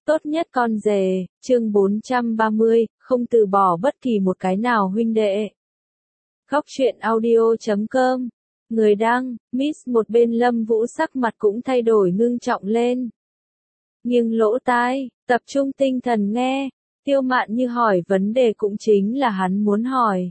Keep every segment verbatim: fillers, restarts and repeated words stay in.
Tốt nhất con rể, chương bốn trăm ba mươi, không từ bỏ bất kỳ một cái nào huynh đệ. Góc truyện audio chấm com. Người đăng, Miss một bên Lâm Vũ sắc mặt cũng thay đổi ngưng trọng lên. Nghiêng lỗ tai, tập trung tinh thần nghe, Tiêu Mạn Như hỏi vấn đề cũng chính là hắn muốn hỏi.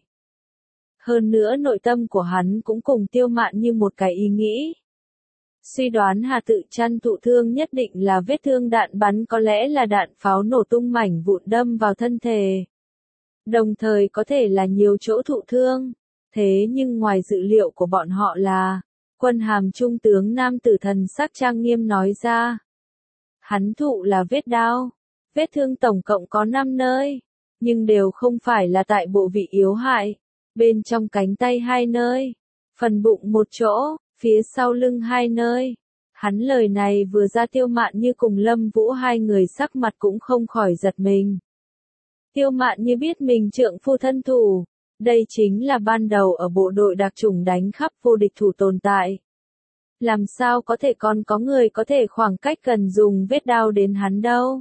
Hơn nữa nội tâm của hắn cũng cùng Tiêu Mạn Như một cái ý nghĩ. Suy đoán Hà Tự Chăn thụ thương nhất định là vết thương đạn bắn, có lẽ là đạn pháo nổ tung mảnh vụn đâm vào thân thể. Đồng thời có thể là nhiều chỗ thụ thương. Thế nhưng ngoài dự liệu của bọn họ là, quân hàm trung tướng nam tử thần sắc trang nghiêm nói ra. Hắn thụ là vết đao. Vết thương tổng cộng có năm nơi. Nhưng đều không phải là tại bộ vị yếu hại. Bên trong cánh tay hai nơi. Phần bụng một chỗ. Phía sau lưng hai nơi. Hắn lời này vừa ra Tiêu Mạn Như cùng Lâm Vũ hai người sắc mặt cũng không khỏi giật mình. Tiêu Mạn Như biết mình trượng phu thân thủ. Đây chính là ban đầu ở bộ đội đặc chủng đánh khắp vô địch thủ tồn tại. Làm sao có thể còn có người có thể khoảng cách gần dùng vết đao đến hắn đâu.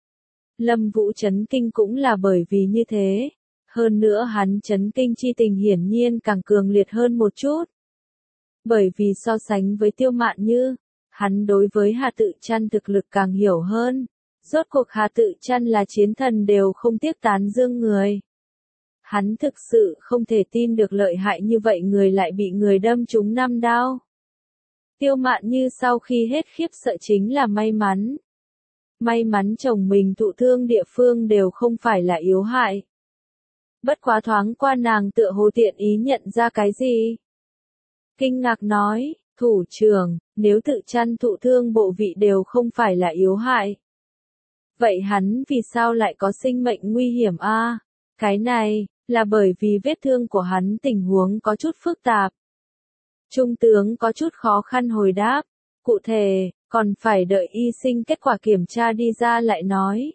Lâm Vũ chấn kinh cũng là bởi vì như thế. Hơn nữa hắn chấn kinh chi tình hiển nhiên càng cường liệt hơn một chút. Bởi vì so sánh với Tiêu Mạn Như, hắn đối với Hà Tự Chăn thực lực càng hiểu hơn. Rốt cuộc Hà Tự Chăn là chiến thần đều không tiếc tán dương người. Hắn thực sự không thể tin được lợi hại như vậy người lại bị người đâm trúng năm đao. Tiêu Mạn Như sau khi hết khiếp sợ chính là may mắn. May mắn chồng mình thụ thương địa phương đều không phải là yếu hại. Bất quá thoáng qua nàng tựa hồ tiện ý nhận ra cái gì. Kinh ngạc nói, thủ trưởng, nếu Tự Chăn thụ thương bộ vị đều không phải là yếu hại. Vậy hắn vì sao lại có sinh mệnh nguy hiểm a? À? Cái này, là bởi vì vết thương của hắn tình huống có chút phức tạp. Trung tướng có chút khó khăn hồi đáp, cụ thể, còn phải đợi y sinh kết quả kiểm tra đi ra lại nói.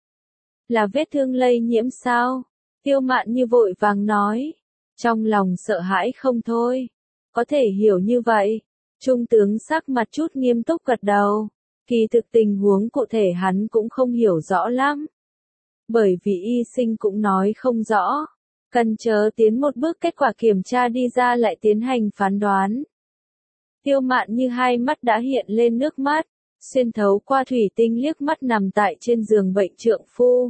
Là vết thương lây nhiễm sao? Tiêu Mạn Như vội vàng nói, trong lòng sợ hãi không thôi. Có thể hiểu như vậy. Trung tướng sắc mặt chút nghiêm túc gật đầu. Kỳ thực tình huống cụ thể hắn cũng không hiểu rõ lắm. Bởi vì y sinh cũng nói không rõ. Cần chờ tiến một bước kết quả kiểm tra đi ra lại tiến hành phán đoán. Tiêu Mạn Như hai mắt đã hiện lên nước mắt. Xuyên thấu qua thủy tinh liếc mắt nằm tại trên giường bệnh trượng phu.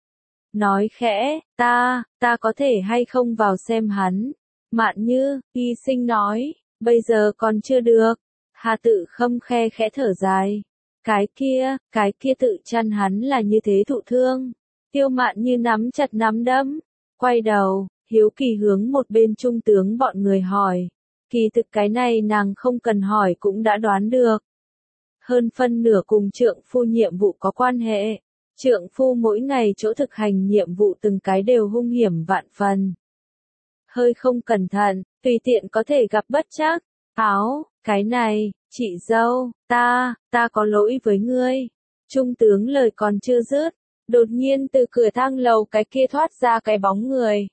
Nói khẽ, ta, ta có thể hay không vào xem hắn. Mạn Như, y sinh nói, bây giờ còn chưa được. Hà Tự Khâm khe khẽ thở dài. Cái kia, cái kia Tự Chăn hắn là như thế thụ thương. Tiêu Mạn Như nắm chặt nắm đấm. Quay đầu, hiếu kỳ hướng một bên trung tướng bọn người hỏi. Kỳ thực cái này nàng không cần hỏi cũng đã đoán được. Hơn phân nửa cùng trượng phu nhiệm vụ có quan hệ. Trượng phu mỗi ngày chỗ thực hành nhiệm vụ từng cái đều hung hiểm vạn phần. Hơi không cẩn thận, tùy tiện có thể gặp bất trắc. Áo, cái này, chị dâu, ta, ta có lỗi với ngươi. Trung tướng lời còn chưa dứt, đột nhiên từ cửa thang lầu cái kia thoát ra cái bóng người.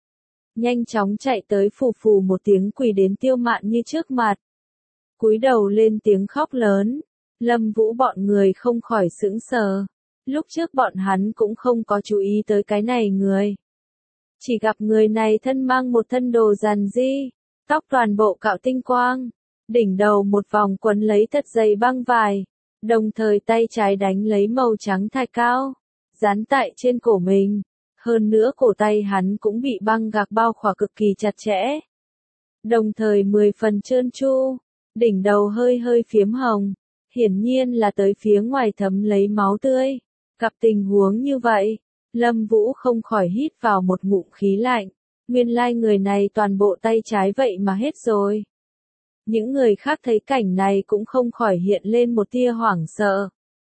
Nhanh chóng chạy tới phù phù một tiếng quỳ đến Tiêu Mạn Như trước mặt. Cúi đầu lên tiếng khóc lớn. Lâm Vũ bọn người không khỏi sững sờ. Lúc trước bọn hắn cũng không có chú ý tới cái này người. Chỉ gặp người này thân mang một thân đồ giản dị, tóc toàn bộ cạo tinh quang, đỉnh đầu một vòng quấn lấy thật dày băng vải, đồng thời tay trái đánh lấy màu trắng thạch cao, dán tại trên cổ mình. Hơn nữa cổ tay hắn cũng bị băng gạc bao khỏa cực kỳ chặt chẽ. Đồng thời mười phần trơn tru, đỉnh đầu hơi hơi phiếm hồng, hiển nhiên là tới phía ngoài thấm lấy máu tươi. Gặp tình huống như vậy, Lâm Vũ không khỏi hít vào một ngụm khí lạnh. Nguyên lai người này toàn bộ tay trái vậy mà hết rồi. Những người khác thấy cảnh này cũng không khỏi hiện lên một tia hoảng sợ.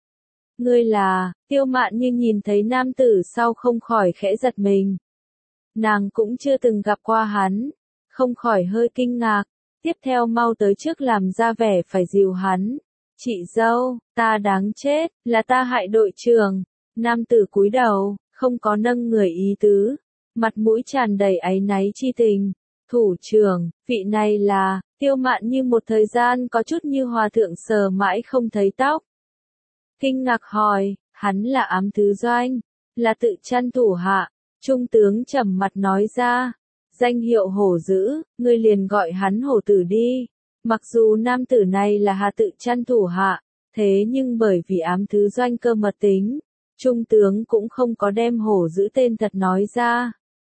Ngươi là, Tiêu Mạn Như nhìn thấy nam tử sau không khỏi khẽ giật mình. Nàng cũng chưa từng gặp qua hắn, không khỏi hơi kinh ngạc, tiếp theo mau tới trước làm ra vẻ phải dìu hắn. Chị dâu, ta đáng chết, là ta hại đội trưởng. Nam tử cúi đầu, không có nâng người ý tứ, mặt mũi tràn đầy áy náy chi tình. Thủ trưởng, vị này là, Tiêu Mạn Như một thời gian có chút như hòa thượng sờ mãi không thấy tóc. Kinh ngạc hỏi, Hắn là ám thứ doanh, là tự chăn thủ hạ. Trung tướng trầm mặt nói ra, danh hiệu hổ dữ, ngươi liền gọi hắn hổ tử đi. Mặc dù nam tử này là hạ tự chăn thủ hạ, thế nhưng bởi vì ám thứ doanh cơ mật tính, trung tướng cũng không có đem hổ dữ tên thật nói ra.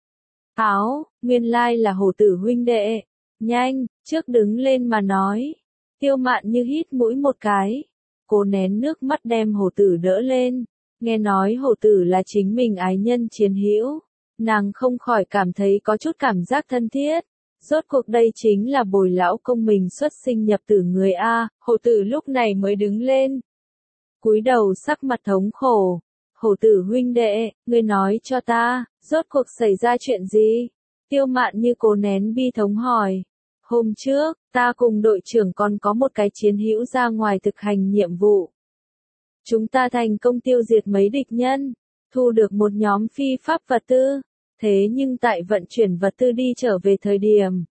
Áo, nguyên lai là hổ tử huynh đệ. Nhanh, trước đứng lên mà nói. Tiêu Mạn Như hít mũi một cái. Cố nén nước mắt đem hổ tử đỡ lên. Nghe nói hổ tử là chính mình ái nhân chiến hữu. Nàng không khỏi cảm thấy có chút cảm giác thân thiết. Rốt cuộc đây chính là Bồi lão công mình xuất sinh nhập tử người A. Hổ tử lúc này mới đứng lên. Cúi đầu sắc mặt thống khổ. Hổ tử huynh đệ, ngươi nói cho ta, rốt cuộc xảy ra chuyện gì? Tiêu Mạn Như cố nén bi thống hỏi. Hôm trước, ta cùng đội trưởng còn có một cái chiến hữu ra ngoài thực hành nhiệm vụ. Chúng ta thành công tiêu diệt mấy địch nhân, thu được một nhóm phi pháp vật tư, thế nhưng tại vận chuyển vật tư đi trở về thời điểm.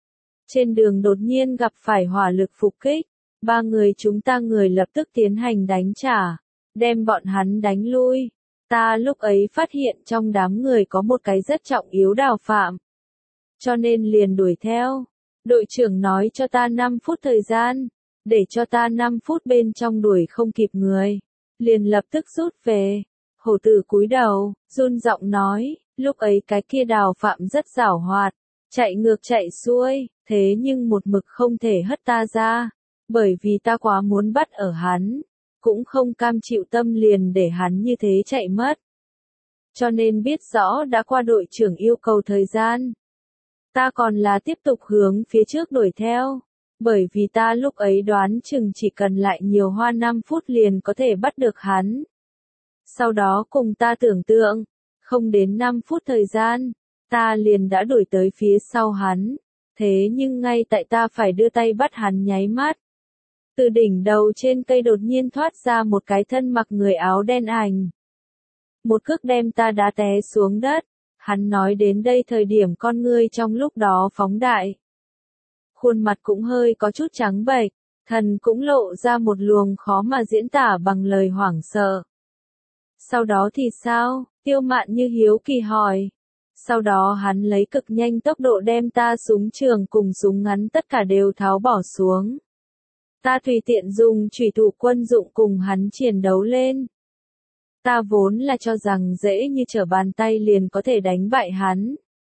Trên đường đột nhiên gặp phải hỏa lực phục kích, ba người chúng ta người lập tức tiến hành đánh trả, đem bọn hắn đánh lui. Ta lúc ấy phát hiện trong đám người có một cái rất trọng yếu đào phạm. Cho nên liền đuổi theo. Đội trưởng nói cho ta năm phút thời gian, để cho ta năm phút bên trong đuổi không kịp người. Liền lập tức rút về. Hổ tử cúi đầu, run giọng nói, lúc ấy cái kia đào phạm rất giảo hoạt, chạy ngược chạy xuôi, thế nhưng một mực không thể hất ta ra, bởi vì ta quá muốn bắt ở hắn, cũng không cam chịu tâm liền để hắn như thế chạy mất. Cho nên biết rõ đã qua đội trưởng yêu cầu thời gian. Ta còn là tiếp tục hướng phía trước đuổi theo, bởi vì ta lúc ấy đoán chừng chỉ cần lại nhiều hoa năm phút liền có thể bắt được hắn. Sau đó cùng ta tưởng tượng, không đến năm phút thời gian, ta liền đã đuổi tới phía sau hắn, thế nhưng ngay tại ta phải đưa tay bắt hắn nháy mắt. Từ đỉnh đầu trên cây đột nhiên thoát ra một cái thân mặc người áo đen ảnh. Một cước đem ta đá té xuống đất. Hắn nói đến đây thời điểm con ngươi trong lúc đó phóng đại. Khuôn mặt cũng hơi có chút trắng bệch, thần cũng lộ ra một luồng khó mà diễn tả bằng lời hoảng sợ. Sau đó thì sao? Tiêu Mạn Như hiếu kỳ hỏi. Sau đó hắn lấy cực nhanh tốc độ đem ta súng trường cùng súng ngắn tất cả đều tháo bỏ xuống. Ta tùy tiện dùng chủy thủ quân dụng cùng hắn chiến đấu lên. Ta vốn là cho rằng dễ như trở bàn tay liền có thể đánh bại hắn.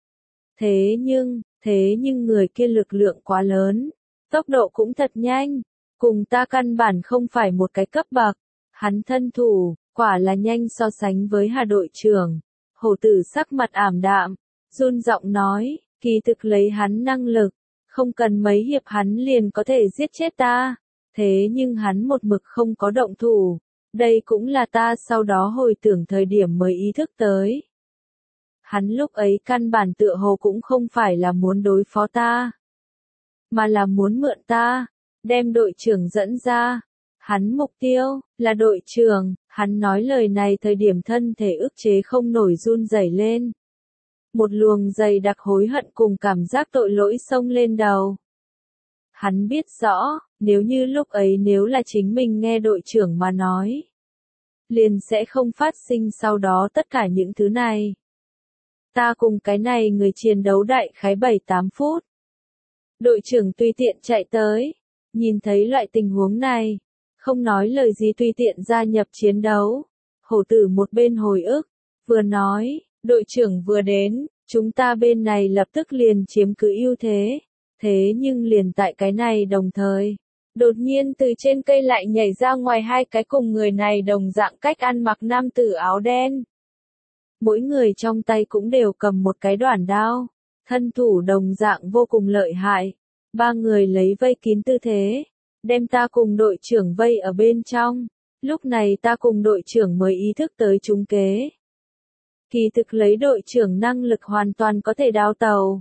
Thế nhưng, thế nhưng người kia lực lượng quá lớn, tốc độ cũng thật nhanh, cùng ta căn bản không phải một cái cấp bậc. Hắn thân thủ, quả là nhanh so sánh với Hà đội trưởng. Hổ tử sắc mặt ảm đạm, run giọng nói, kỳ thực lấy hắn năng lực, không cần mấy hiệp hắn liền có thể giết chết ta. Thế nhưng hắn một mực không có động thủ. Đây cũng là ta sau đó hồi tưởng thời điểm mới ý thức tới. Hắn lúc ấy căn bản tựa hồ cũng không phải là muốn đối phó ta, mà là muốn mượn ta, đem đội trưởng dẫn ra. Hắn mục tiêu, là đội trưởng, hắn nói lời này thời điểm thân thể ức chế không nổi run rẩy lên. Một luồng dày đặc hối hận cùng cảm giác tội lỗi xông lên đầu. Hắn biết rõ, nếu như lúc ấy nếu là chính mình nghe đội trưởng mà nói, liền sẽ không phát sinh sau đó tất cả những thứ này. Ta cùng cái này người chiến đấu đại khái bảy tám phút. Đội trưởng tùy tiện chạy tới, nhìn thấy loại tình huống này, không nói lời gì tùy tiện gia nhập chiến đấu. Hổ tử một bên hồi ức, vừa nói, đội trưởng vừa đến, chúng ta bên này lập tức liền chiếm cứ ưu thế. Thế nhưng liền tại cái này đồng thời, đột nhiên từ trên cây lại nhảy ra ngoài hai cái cùng người này đồng dạng cách ăn mặc nam tử áo đen. Mỗi người trong tay cũng đều cầm một cái đoản đao, thân thủ đồng dạng vô cùng lợi hại. Ba người lấy vây kín tư thế, đem ta cùng đội trưởng vây ở bên trong. Lúc này ta cùng đội trưởng mới ý thức tới trúng kế. Kỳ thực lấy đội trưởng năng lực hoàn toàn có thể đào tàu.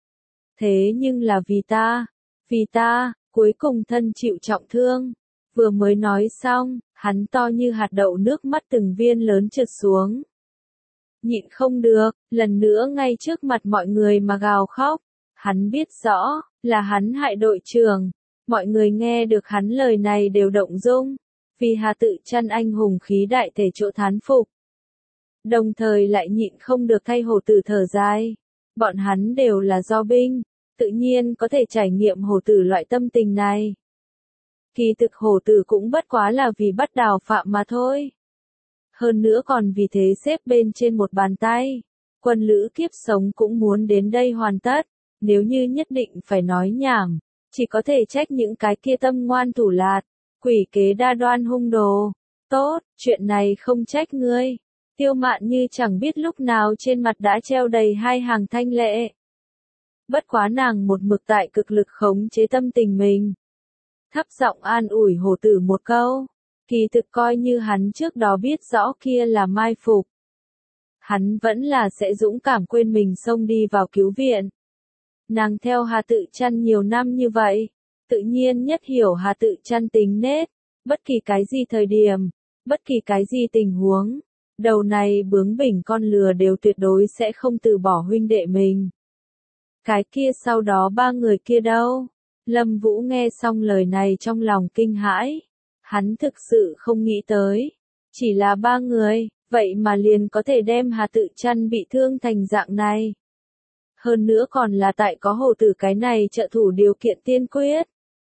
Thế nhưng là vì ta, vì ta, cuối cùng thân chịu trọng thương. Vừa mới nói xong, hắn to như hạt đậu nước mắt từng viên lớn trượt xuống. Nhịn không được, lần nữa ngay trước mặt mọi người mà gào khóc. Hắn biết rõ, là hắn hại đội trưởng. Mọi người nghe được hắn lời này đều động dung. vì Hà Tự Chăn anh hùng khí đại thể chỗ thán phục. Đồng thời lại nhịn không được thay hổ tử thở dài. Bọn hắn đều là do binh, tự nhiên có thể trải nghiệm hổ tử loại tâm tình này. Kỳ thực hổ tử cũng bất quá là vì bắt Đào Phạm mà thôi. Hơn nữa còn vì thế xếp bên trên một bàn tay. Quân lữ kiếp sống cũng muốn đến đây hoàn tất, nếu như nhất định phải nói nhảm, chỉ có thể trách những cái kia tâm ngoan thủ lạt, quỷ kế đa đoan hung đồ. Tốt, chuyện này không trách ngươi. Tiêu Mạn Như chẳng biết lúc nào trên mặt đã treo đầy hai hàng thanh lệ. Bất quá nàng một mực tại cực lực khống chế tâm tình mình. Thấp giọng an ủi hổ tử một câu, kỳ thực coi như hắn trước đó biết rõ kia là mai phục. Hắn vẫn là sẽ dũng cảm quên mình xông đi vào cứu viện. Nàng theo Hà Tự Chăn nhiều năm như vậy, tự nhiên nhất hiểu Hà Tự Chăn tính nết, bất kỳ cái gì thời điểm, bất kỳ cái gì tình huống, đầu này bướng bỉnh con lừa đều tuyệt đối sẽ không từ bỏ huynh đệ mình. Cái kia sau đó ba người kia đâu? Lâm Vũ nghe xong lời này trong lòng kinh hãi, hắn thực sự không nghĩ tới, chỉ là ba người, vậy mà liền có thể đem Hà Tự Chăn bị thương thành dạng này. Hơn nữa còn là tại có hổ tử cái này trợ thủ điều kiện tiên quyết.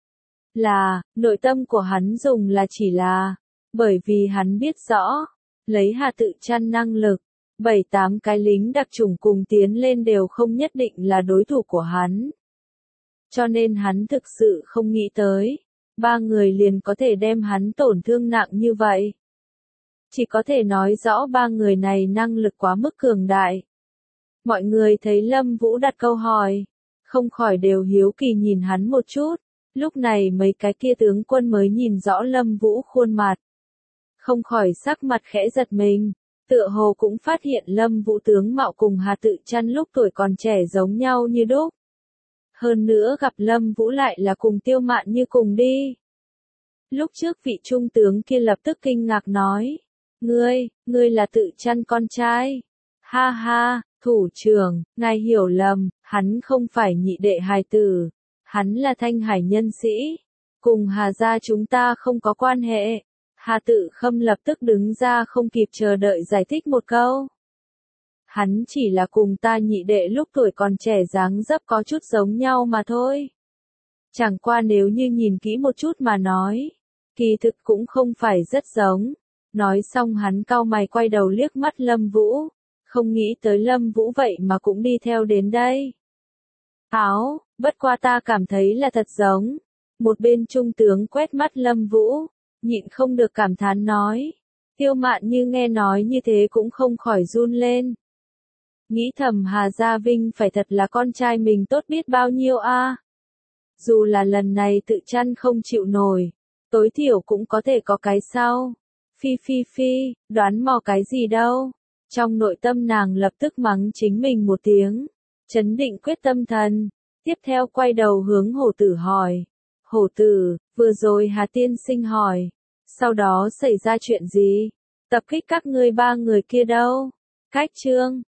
Là, nội tâm của hắn dùng là chỉ là, bởi vì hắn biết rõ, lấy Hà Tự Chăn năng lực, bảy tám cái lính đặc chủng cùng tiến lên đều không nhất định là đối thủ của hắn. Cho nên hắn thực sự không nghĩ tới, ba người liền có thể đem hắn tổn thương nặng như vậy. Chỉ có thể nói rõ ba người này năng lực quá mức cường đại. Mọi người thấy Lâm Vũ đặt câu hỏi, không khỏi đều hiếu kỳ nhìn hắn một chút, lúc này mấy cái kia tướng quân mới nhìn rõ Lâm Vũ khuôn mặt. Không khỏi sắc mặt khẽ giật mình, tựa hồ cũng phát hiện Lâm Vũ tướng mạo cùng Hà Tự Chăn lúc tuổi còn trẻ giống nhau như đúc. Hơn nữa gặp Lâm Vũ lại là cùng Tiêu Mạn Như cùng đi. Lúc trước vị trung tướng kia lập tức kinh ngạc nói, ngươi, ngươi là Tự Chăn con trai. Ha ha, thủ trưởng, ngài hiểu lầm, hắn không phải nhị đệ hài tử, hắn là Thanh Hải nhân sĩ, cùng Hà gia chúng ta không có quan hệ. Hà Tự Khâm lập tức đứng ra không kịp chờ đợi giải thích một câu. Hắn chỉ là cùng ta nhị đệ lúc tuổi còn trẻ dáng dấp có chút giống nhau mà thôi. Chẳng qua nếu như nhìn kỹ một chút mà nói, kỳ thực cũng không phải rất giống. Nói xong hắn cau mày quay đầu liếc mắt Lâm Vũ, không nghĩ tới Lâm Vũ vậy mà cũng đi theo đến đây. Áo, bất qua ta cảm thấy là thật giống. Một bên trung tướng quét mắt Lâm Vũ, nhịn không được cảm thán nói. Tiêu Mạn Như nghe nói như thế cũng không khỏi run lên. Nghĩ thầm Hà Gia Vinh phải thật là con trai mình tốt biết bao nhiêu a. Dù là lần này Tự Chăn không chịu nổi, tối thiểu cũng có thể có cái sau. Phi phi phi, đoán mò cái gì đâu. Trong nội tâm nàng lập tức mắng chính mình một tiếng, chấn định quyết tâm thần, tiếp theo quay đầu hướng hổ tử hỏi. Hổ tử, vừa rồi Hà tiên sinh hỏi, sau đó xảy ra chuyện gì? Tập kích các ngươi ba người kia đâu? Cách chương